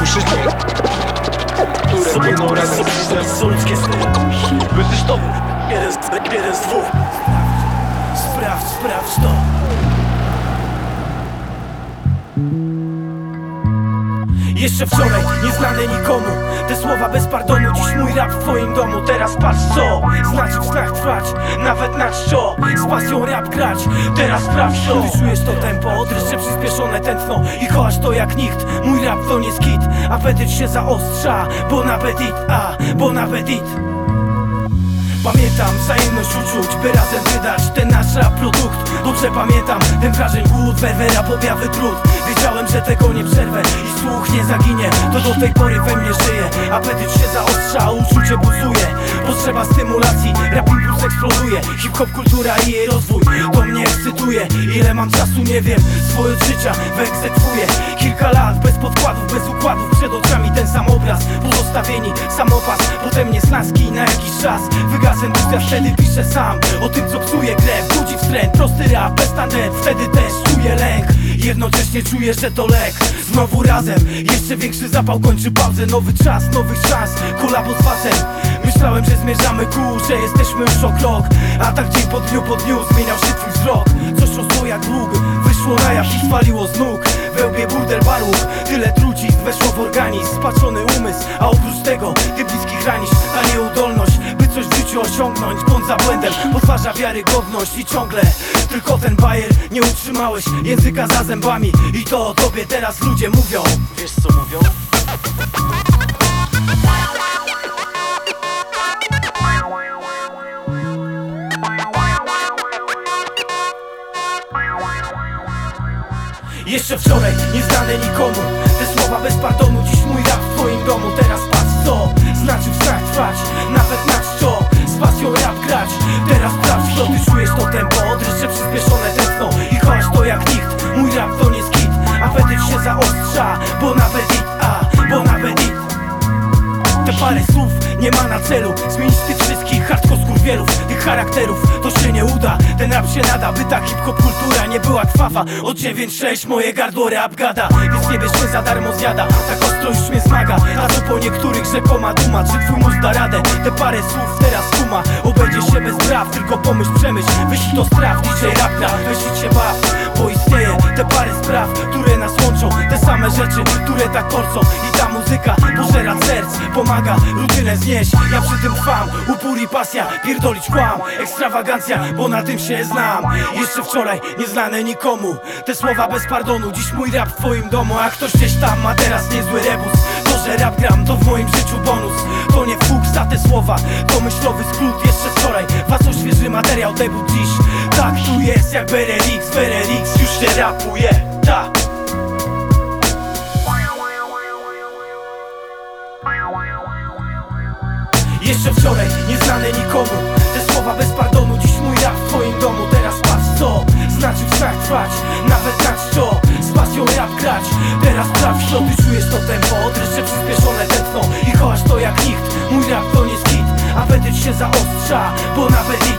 Słyszysz to? Które jedną razem są ludzkie sny. Bytyś to jeden z dwóch. Sprawdź to. Jeszcze wczoraj, nieznane nikomu, te słowa bez pardonu. Dziś mój rap w twoim domu. Teraz patrz co znaczy w snach trwać, nawet na czczo. Z pasją rap grać, teraz sprawdź to. Ty czujesz to tempo, dreszcze przyspieszone tętno i kochasz to jak nikt. Mój rap to nie skit, apetyt się zaostrza. Bon appetit, bon appetit. Pamiętam wzajemność uczuć, by razem wydać ten nasz rap produkt. Dobrze pamiętam ten wrażeń głód, werwera, objawy trud. Wiedziałem, że tego nie przerwę i słuch nie zaginie. To do tej pory we mnie żyje. Apetyt się zaostrza, uczucie buzuje. Potrzeba stymulacji, rap impuls eksploduje. Hip-hop kultura i jej rozwój, to mnie ekscytuje. Ile mam czasu nie wiem, swoje od życia wyegzekwuję. Kilka lat bez podkładów, bez układów. Przed oczami ten sam obraz, pozostawieni samopas. Potem niesnaski na jakiś czas. Wygasł entuzjazm, wtedy piszę sam o tym co psuje grę, budzi wstręt. Prosty rap, bez tandem, wtedy też czuję lęk. Jednocześnie czuję, że to lek. Znowu razem, jeszcze większy zapał kończy pauzę. Nowy czas, nowych szans, kolabo z wasem. Myślałem, że zmierzamy ku, że jesteśmy już o krok. A tak dzień po dniu zmieniał się twój wzrok. Coś rosło jak dług, wyszło na jaw i zwaliło z nóg. We łbie burdel barów, tyle trucizn weszło w organizm. Spaczony umysł, a oprócz tego ty bliskich ranisz. Ta nieudolność, by coś w życiu osiągnąć. Błąd za błędem, podważa wiarygodność. I ciągle tylko ten bajer, nie utrzymałeś języka za zębami. I to o tobie teraz ludzie mówią. Wiesz co mówią? Jeszcze wczoraj, nieznane nikomu, te słowa bez pardonu. Dziś mój rap w twoim domu. Teraz patrz co znaczy w snach trwać, nawet na czczo. Z pasją rap grać, teraz sprawdź to. Ty czujesz to tempo, dreszcze przyspieszone tętno i kochasz to jak nikt. Mój rap to nie skit, apetyt się zaostrza. Bon appetit, bon appetit. Te parę słów nie ma na celu zmienić tych wszystkich hardcore skurwielów, tych charakterów. To się nie uda, ten rap się nada, by ta hip-hop kultura nie była krwawa. Od 9-6 moje gardło rap gada, więc nie bierz mnie za darmo zjada. Tak ostro już mnie zmaga, a co po niektórych rzekoma duma. Czy twój mózg da radę? Te parę słów teraz kuma. Obejdzie się bez praw, tylko pomyśl, przemyśl. Wyślij to straw, DJ rap gra, weź się baw. Bo istnieje te parę spraw, które nas łączą. Te same rzeczy, które tak korcą. I ta muzyka pożera serc, pomaga rutynę znieść. Ja przy tym trwam, upór i pasja, pierdolić kłam, ekstrawagancja, bo na tym się znam. Jeszcze wczoraj, nieznane nikomu, te słowa bez pardonu. Dziś mój rap w twoim domu, a ktoś gdzieś tam ma teraz niezły rebus. To, że rap gram, to w moim życiu bonus. To nie fuks za te słowa, to myślowy skrót. Jeszcze wczoraj, was świeży materiał, debut dziś. Tak tu jest jak Berelix, już się rapuje, tak. Jeszcze wczoraj, nieznane nikomu, te słowa bez pardonu. Dziś mój rap w twoim domu. Teraz patrz co znaczy w snach trwać, nawet na czczo. Z pasją rap grać, teraz sprawdź to. Ty czujesz to tempo, dreszcze przyspieszone tętno i kochasz to jak nikt. Mój rap to nie skit, apetyt się zaostrza. Bon appetit.